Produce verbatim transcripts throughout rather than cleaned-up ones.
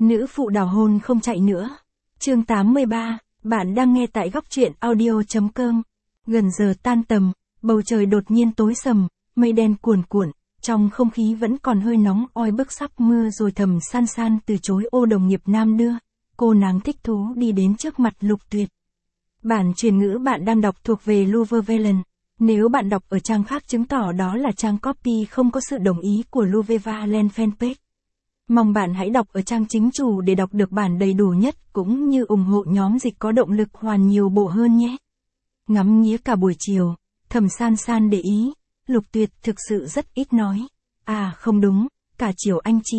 Nữ phụ đào hôn không chạy nữa. Chương tám mươi ba, bạn đang nghe tại góc truyện audio.com. Gần giờ tan tầm, bầu trời đột nhiên tối sầm, mây đen cuồn cuộn, trong không khí vẫn còn hơi nóng oi bức sắp mưa rồi. Thẩm San San từ chối ô đồng nghiệp nam đưa. Cô nàng thích thú đi đến trước mặt Lục Tuyệt. Bản truyền ngữ bạn đang đọc thuộc về Luvevalen. Nếu bạn đọc ở trang khác chứng tỏ đó là trang copy không có sự đồng ý của Luvevalen fanpage. Mong bạn hãy đọc ở trang chính chủ để đọc được bản đầy đủ nhất cũng như ủng hộ nhóm dịch có động lực hoàn nhiều bộ hơn nhé. Ngắm nghía cả buổi chiều, Thẩm San San để ý, Lục Tuyệt thực sự rất ít nói. À không đúng, cả chiều anh chỉ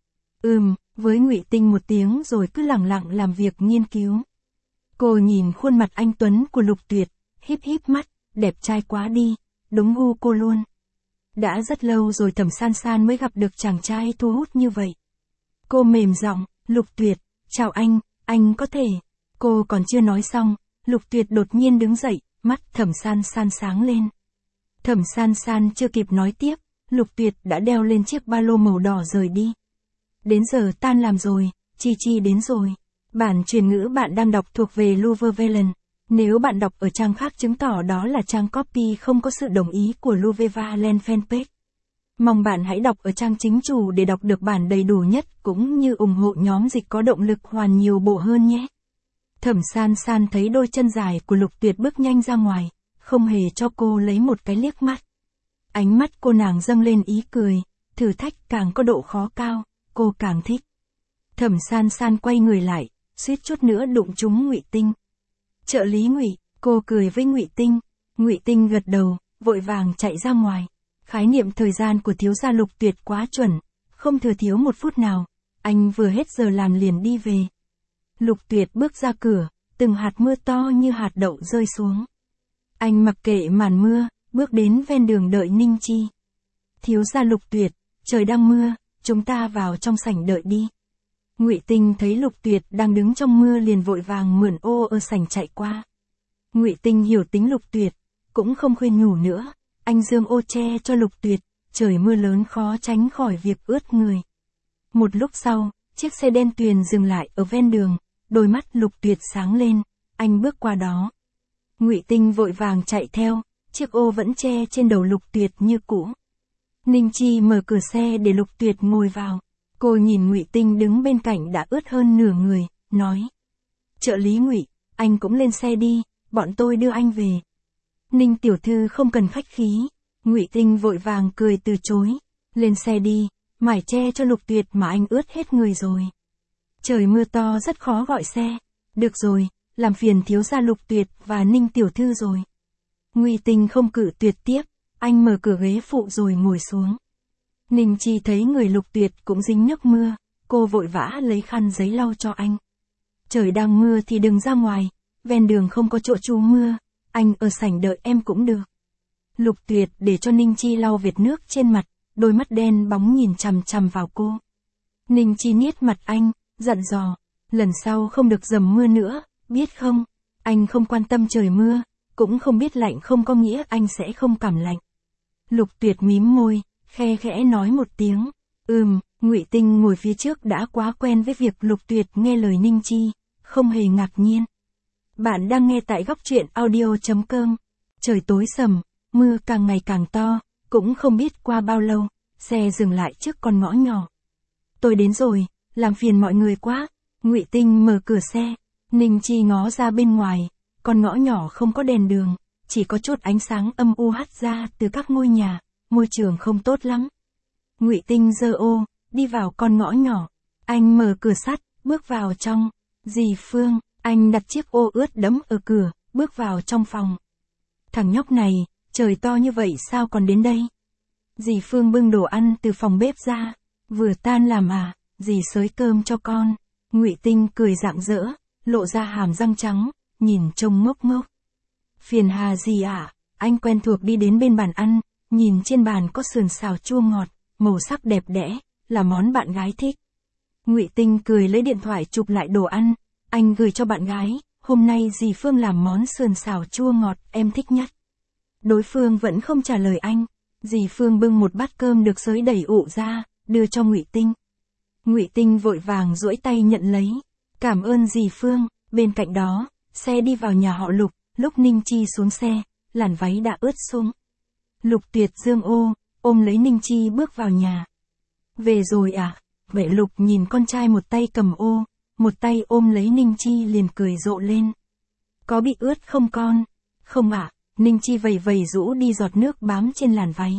Ừm, với Ngụy Tinh một tiếng rồi cứ lẳng lặng làm việc nghiên cứu. Cô nhìn khuôn mặt anh tuấn của Lục Tuyệt, híp híp mắt, đẹp trai quá đi, đúng gu cô luôn. Đã rất lâu rồi Thẩm San San mới gặp được chàng trai thu hút như vậy. Cô mềm giọng, Lục Tuyệt, chào anh, anh có thể. Cô còn chưa nói xong, Lục Tuyệt đột nhiên đứng dậy, mắt Thẩm San San sáng lên. Thẩm San San chưa kịp nói tiếp, Lục Tuyệt đã đeo lên chiếc ba lô màu đỏ rời đi. Đến giờ tan làm rồi, Chi Chi đến rồi. Bản truyền ngữ bạn đang đọc thuộc về Luvevalen. Nếu bạn đọc ở trang khác chứng tỏ đó là trang copy không có sự đồng ý của Luvevalen fanpage. Mong bạn hãy đọc ở trang chính chủ để đọc được bản đầy đủ nhất cũng như ủng hộ nhóm dịch có động lực hoàn nhiều bộ hơn nhé. Thẩm San San thấy đôi chân dài của Lục Tuyệt bước nhanh ra ngoài, không hề cho cô lấy một cái liếc mắt. Ánh mắt cô nàng dâng lên ý cười, thử thách càng có độ khó cao, cô càng thích. Thẩm San San quay người lại, suýt chút nữa đụng trúng Ngụy Tinh. Trợ lý Ngụy, cô cười với Ngụy Tinh. Ngụy Tinh gật đầu, vội vàng chạy ra ngoài. Khái niệm thời gian của thiếu gia Lục Tuyệt quá chuẩn, không thừa thiếu một phút nào. Anh vừa hết giờ làm liền đi về. Lục Tuyệt bước ra cửa, từng hạt mưa to như hạt đậu rơi xuống. Anh mặc kệ màn mưa, bước đến ven đường đợi Ninh Chi. Thiếu gia Lục Tuyệt, trời đang mưa, chúng ta vào trong sảnh đợi đi. Ngụy Tinh thấy Lục Tuyệt đang đứng trong mưa liền vội vàng mượn ô ở sảnh chạy qua. Ngụy Tinh hiểu tính Lục Tuyệt, cũng không khuyên nhủ nữa, anh giương ô che cho Lục Tuyệt, trời mưa lớn khó tránh khỏi việc ướt người. Một lúc sau, chiếc xe đen tuyền dừng lại ở ven đường, đôi mắt Lục Tuyệt sáng lên, anh bước qua đó. Ngụy Tinh vội vàng chạy theo, chiếc ô vẫn che trên đầu Lục Tuyệt như cũ. Ninh Chi mở cửa xe để Lục Tuyệt ngồi vào. Cô nhìn Ngụy Tinh đứng bên cạnh đã ướt hơn nửa người, nói. Trợ lý Ngụy, anh cũng lên xe đi, bọn tôi đưa anh về. Ninh tiểu thư không cần khách khí. Ngụy Tinh vội vàng cười từ chối. Lên xe đi, mải che cho Lục Tuyệt mà anh ướt hết người rồi. Trời mưa to rất khó gọi xe. Được rồi, làm phiền thiếu gia Lục Tuyệt và Ninh tiểu thư rồi. Ngụy Tinh không cự tuyệt tiếp, anh mở cửa ghế phụ rồi ngồi xuống. Ninh Chi thấy người Lục Tuyệt cũng dính nước mưa, cô vội vã lấy khăn giấy lau cho anh. Trời đang mưa thì đừng ra ngoài, ven đường không có chỗ trú mưa, anh ở sảnh đợi em cũng được. Lục Tuyệt để cho Ninh Chi lau vệt nước trên mặt, đôi mắt đen bóng nhìn chằm chằm vào cô. Ninh Chi niết mặt anh, dặn dò, lần sau không được dầm mưa nữa, biết không? Anh không quan tâm trời mưa, cũng không biết lạnh không có nghĩa anh sẽ không cảm lạnh. Lục Tuyệt mím môi, khe khẽ nói một tiếng. Ừm, Ngụy Tinh ngồi phía trước đã quá quen với việc Lục Tuyệt nghe lời Ninh Chi, không hề ngạc nhiên. Bạn đang nghe tại góc truyện audio.com. Trời tối sầm, mưa càng ngày càng to, cũng không biết qua bao lâu, xe dừng lại trước con ngõ nhỏ. Tôi đến rồi, làm phiền mọi người quá. Ngụy Tinh mở cửa xe, Ninh Chi ngó ra bên ngoài, con ngõ nhỏ không có đèn đường, chỉ có chút ánh sáng âm u hắt ra từ các ngôi nhà. Môi trường không tốt lắm. Ngụy Tinh giơ ô, đi vào con ngõ nhỏ. Anh mở cửa sắt, bước vào trong. Dì Phương, anh đặt chiếc ô ướt đẫm ở cửa, bước vào trong phòng. Thằng nhóc này, trời to như vậy sao còn đến đây? Dì Phương bưng đồ ăn từ phòng bếp ra. Vừa tan làm à, dì xới cơm cho con. Ngụy Tinh cười rạng rỡ, lộ ra hàm răng trắng, nhìn trông ngốc ngốc. Phiền hà gì ạ? À? Anh quen thuộc đi đến bên bàn ăn. Nhìn trên bàn có sườn xào chua ngọt, màu sắc đẹp đẽ, là món bạn gái thích. Ngụy Tinh cười lấy điện thoại chụp lại đồ ăn, anh gửi cho bạn gái, hôm nay dì Phương làm món sườn xào chua ngọt em thích nhất. Đối phương vẫn không trả lời anh, dì Phương bưng một bát cơm được xới đầy ụ ra, đưa cho Ngụy Tinh. Ngụy Tinh vội vàng duỗi tay nhận lấy. Cảm ơn dì Phương. Bên cạnh đó, xe đi vào nhà họ Lục, lúc Ninh Chi xuống xe, làn váy đã ướt sũng. Lục Tuyệt giương ô, ôm lấy Ninh Chi bước vào nhà. Về rồi à? Vệ Lục nhìn con trai một tay cầm ô, một tay ôm lấy Ninh Chi liền cười rộ lên. Có bị ướt không con? Không ạ. Ninh Chi vầy vầy rũ đi giọt nước bám trên làn váy.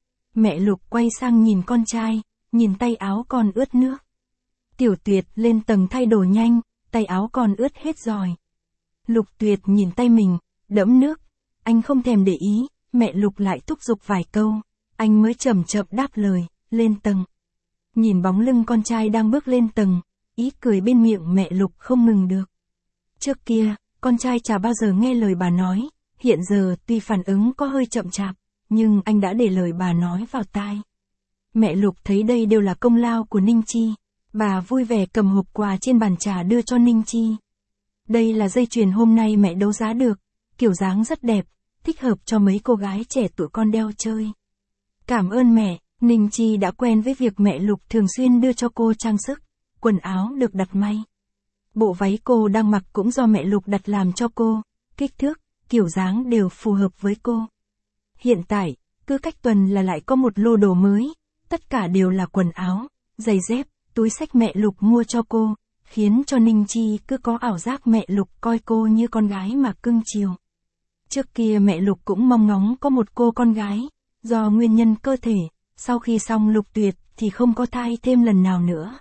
Mẹ Lục quay sang nhìn con trai, nhìn tay áo con ướt nước. Tiểu Tuyệt lên tầng thay đồ nhanh, tay áo con ướt hết rồi. Lục Tuyệt nhìn tay mình, đẫm nước. Anh không thèm để ý, mẹ Lục lại thúc giục vài câu. Anh mới chậm chậm đáp lời, lên tầng. Nhìn bóng lưng con trai đang bước lên tầng, ý cười bên miệng mẹ Lục không ngừng được. Trước kia, con trai chả bao giờ nghe lời bà nói, hiện giờ tuy phản ứng có hơi chậm chạp, nhưng anh đã để lời bà nói vào tai. Mẹ Lục thấy đây đều là công lao của Ninh Chi, bà vui vẻ cầm hộp quà trên bàn trà đưa cho Ninh Chi. Đây là dây chuyền hôm nay mẹ đấu giá được, kiểu dáng rất đẹp, thích hợp cho mấy cô gái trẻ tuổi con đeo chơi. Cảm ơn mẹ. Ninh Chi đã quen với việc mẹ Lục thường xuyên đưa cho cô trang sức, quần áo được đặt may. Bộ váy cô đang mặc cũng do mẹ Lục đặt làm cho cô, kích thước, kiểu dáng đều phù hợp với cô. Hiện tại, cứ cách tuần là lại có một lô đồ mới, tất cả đều là quần áo, giày dép, túi xách mẹ Lục mua cho cô, khiến cho Ninh Chi cứ có ảo giác mẹ Lục coi cô như con gái mà cưng chiều. Trước kia mẹ Lục cũng mong ngóng có một cô con gái, do nguyên nhân cơ thể. Sau khi xong Lục Tuyệt thì không có thai thêm lần nào nữa.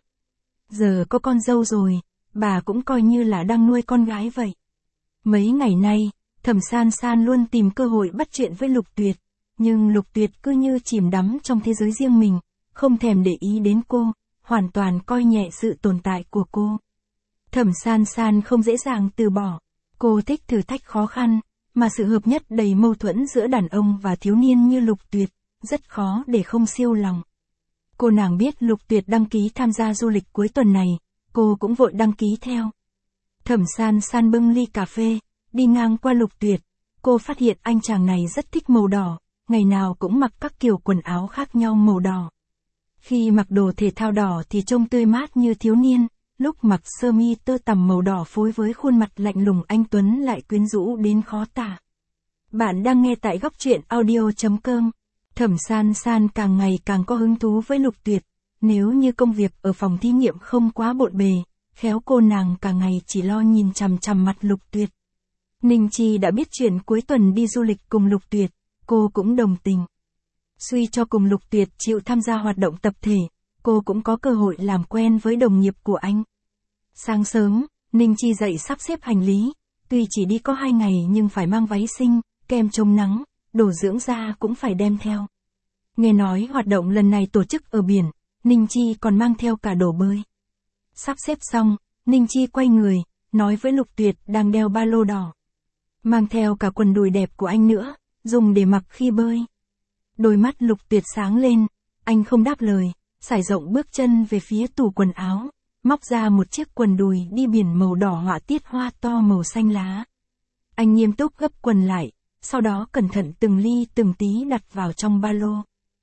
Giờ có con dâu rồi, bà cũng coi như là đang nuôi con gái vậy. Mấy ngày nay, Thẩm San San luôn tìm cơ hội bắt chuyện với Lục Tuyệt, nhưng Lục Tuyệt cứ như chìm đắm trong thế giới riêng mình, không thèm để ý đến cô, hoàn toàn coi nhẹ sự tồn tại của cô. Thẩm San San không dễ dàng từ bỏ, cô thích thử thách khó khăn, mà sự hợp nhất đầy mâu thuẫn giữa đàn ông và thiếu niên như Lục Tuyệt, rất khó để không siêu lòng. Cô nàng biết Lục Tuyệt đăng ký tham gia du lịch cuối tuần này, cô cũng vội đăng ký theo. Thẩm San San bưng ly cà phê, đi ngang qua Lục Tuyệt, cô phát hiện anh chàng này rất thích màu đỏ, ngày nào cũng mặc các kiểu quần áo khác nhau màu đỏ. Khi mặc đồ thể thao đỏ thì trông tươi mát như thiếu niên, lúc mặc sơ mi tơ tằm màu đỏ phối với khuôn mặt lạnh lùng anh tuấn lại quyến rũ đến khó tả. Bạn đang nghe tại góc truyện audio chấm com. Thẩm San San càng ngày càng có hứng thú với Lục Tuyệt, nếu như công việc ở phòng thí nghiệm không quá bộn bề, khéo cô nàng cả ngày chỉ lo nhìn chằm chằm mặt Lục Tuyệt. Ninh Chi đã biết chuyện cuối tuần đi du lịch cùng Lục Tuyệt, cô cũng đồng tình. Suy cho cùng Lục Tuyệt chịu tham gia hoạt động tập thể, cô cũng có cơ hội làm quen với đồng nghiệp của anh. Sáng sớm, Ninh Chi dậy sắp xếp hành lý, tuy chỉ đi có hai ngày nhưng phải mang váy xinh, kem chống nắng, đồ dưỡng da cũng phải đem theo. Nghe nói hoạt động lần này tổ chức ở biển, Ninh Chi còn mang theo cả đồ bơi. Sắp xếp xong, Ninh Chi quay người, nói với Lục Tuyệt đang đeo ba lô đỏ. Mang theo cả quần đùi đẹp của anh nữa, dùng để mặc khi bơi. Đôi mắt Lục Tuyệt sáng lên, anh không đáp lời, sải rộng bước chân về phía tủ quần áo, móc ra một chiếc quần đùi đi biển màu đỏ họa tiết hoa to màu xanh lá. Anh nghiêm túc gấp quần lại, sau đó cẩn thận từng ly từng tí đặt vào trong ba lô.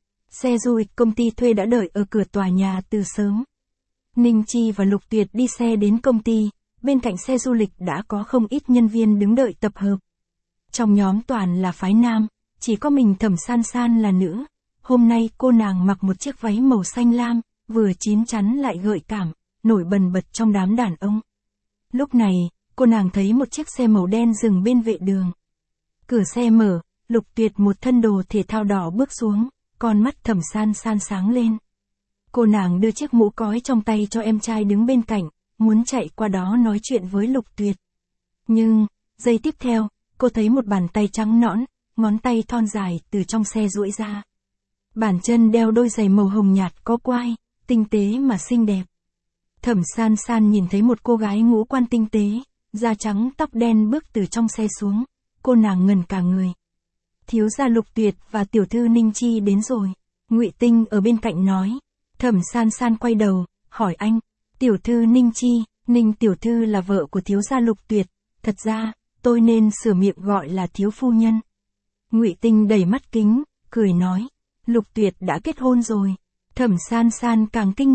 Xe du lịch công ty thuê đã đợi ở cửa tòa nhà từ sớm. Ninh Chi và Lục Tuyệt đi xe đến công ty, bên cạnh xe du lịch đã có không ít nhân viên đứng đợi tập hợp. Trong nhóm toàn là phái nam, chỉ có mình Thẩm San San là nữ. Hôm nay cô nàng mặc một chiếc váy màu xanh lam, vừa chín chắn lại gợi cảm, nổi bần bật trong đám đàn ông. Lúc này, cô nàng thấy một chiếc xe màu đen dừng bên vệ đường. Cửa xe mở, Lục Tuyệt một thân đồ thể thao đỏ bước xuống, con mắt Thẩm San San sáng lên. Cô nàng đưa chiếc mũ cói trong tay cho em trai đứng bên cạnh, muốn chạy qua đó nói chuyện với Lục Tuyệt. Nhưng, giây tiếp theo, cô thấy một bàn tay trắng nõn, ngón tay thon dài từ trong xe duỗi ra. Bàn chân đeo đôi giày màu hồng nhạt có quai, tinh tế mà xinh đẹp. Thẩm San San nhìn thấy một cô gái ngũ quan tinh tế, da trắng tóc đen bước từ trong xe xuống, cô nàng ngẩn cả người. Thiếu gia Lục Tuyệt và tiểu thư Ninh Chi đến rồi, Ngụy Tinh ở bên cạnh nói. Thẩm San San quay đầu, hỏi anh, tiểu thư Ninh Chi, Ninh tiểu thư là vợ của thiếu gia Lục Tuyệt, thật ra, tôi nên sửa miệng gọi là thiếu phu nhân. Ngụy Tinh đẩy mắt kính, cười nói, Lục Tuyệt đã kết hôn rồi. Thẩm San San càng kinh ngạc,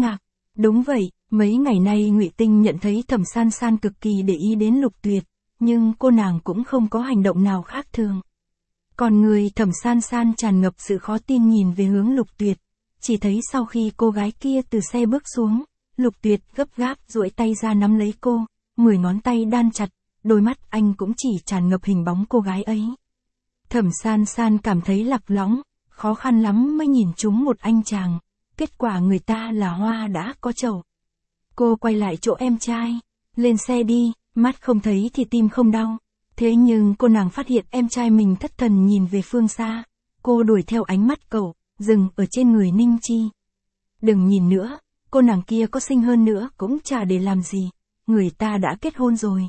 Đúng vậy, mấy ngày nay Ngụy Tinh nhận thấy Thẩm San San cực kỳ để ý đến Lục Tuyệt, nhưng cô nàng cũng không có hành động nào khác thường. Còn người Thẩm San San tràn ngập sự khó tin nhìn về hướng Lục Tuyệt, chỉ thấy sau khi cô gái kia từ xe bước xuống, Lục Tuyệt gấp gáp duỗi tay ra nắm lấy cô, mười ngón tay đan chặt, đôi mắt anh cũng chỉ tràn ngập hình bóng cô gái ấy. Thẩm San San cảm thấy lạc lõng, khó khăn lắm mới nhìn trúng một anh chàng, kết quả người ta là hoa đã có chậu. Cô quay lại chỗ em trai, lên xe đi, mắt không thấy thì tim không đau. Thế nhưng cô nàng phát hiện em trai mình thất thần nhìn về phương xa, cô đuổi theo ánh mắt cậu, dừng ở trên người Ninh Chi. Đừng nhìn nữa, cô nàng kia có xinh hơn nữa cũng chả để làm gì, người ta đã kết hôn rồi.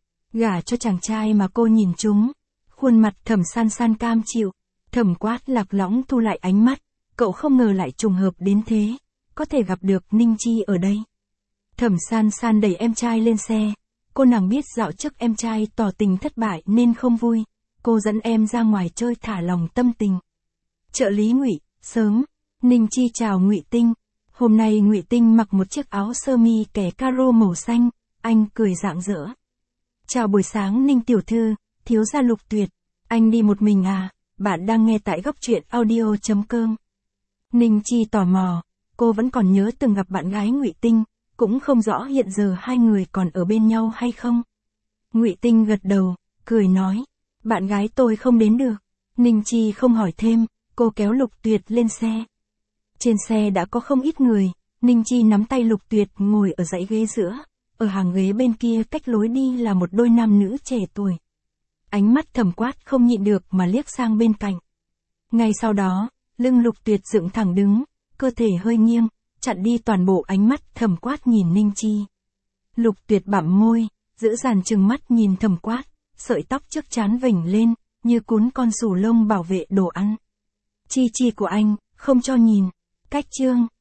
Gả cho chàng trai mà cô nhìn trúng, khuôn mặt Thẩm San San cam chịu, Thẩm Quát lạc lõng thu lại ánh mắt, cậu không ngờ lại trùng hợp đến thế, có thể gặp được Ninh Chi ở đây. Thẩm San San đẩy em trai lên xe, cô nàng biết dạo trước em trai tỏ tình thất bại nên không vui, cô dẫn em ra ngoài chơi thả lòng tâm tình. Trợ lý Ngụy, sớm, Ninh Chi chào Ngụy Tinh, hôm nay Ngụy Tinh mặc một chiếc áo sơ mi kẻ caro màu xanh, anh cười rạng rỡ. Chào buổi sáng Ninh tiểu thư, thiếu gia Lục Tuyệt, anh đi một mình à, bạn đang nghe tại góc truyện audio chấm com. Ninh Chi tò mò, cô vẫn còn nhớ từng gặp bạn gái Ngụy Tinh, cũng không rõ hiện giờ hai người còn ở bên nhau hay không. Ngụy Tinh gật đầu, cười nói, bạn gái tôi không đến được. Ninh Chi không hỏi thêm, cô kéo Lục Tuyệt lên xe. Trên xe đã có không ít người, Ninh Chi nắm tay Lục Tuyệt ngồi ở dãy ghế giữa, ở hàng ghế bên kia cách lối đi là một đôi nam nữ trẻ tuổi. Ánh mắt Thẩm Quát không nhịn được mà liếc sang bên cạnh. Ngay sau đó, lưng Lục Tuyệt dựng thẳng đứng, cơ thể hơi nghiêng, chặn đi toàn bộ ánh mắt Thẩm Quát nhìn Ninh Chi. Lục Tuyệt bặm môi, giữ dàn trừng mắt nhìn Thẩm Quát, sợi tóc trước trán vểnh lên, như cuốn con sù lông bảo vệ đồ ăn. Chi chi của anh, không cho nhìn. Cách chương.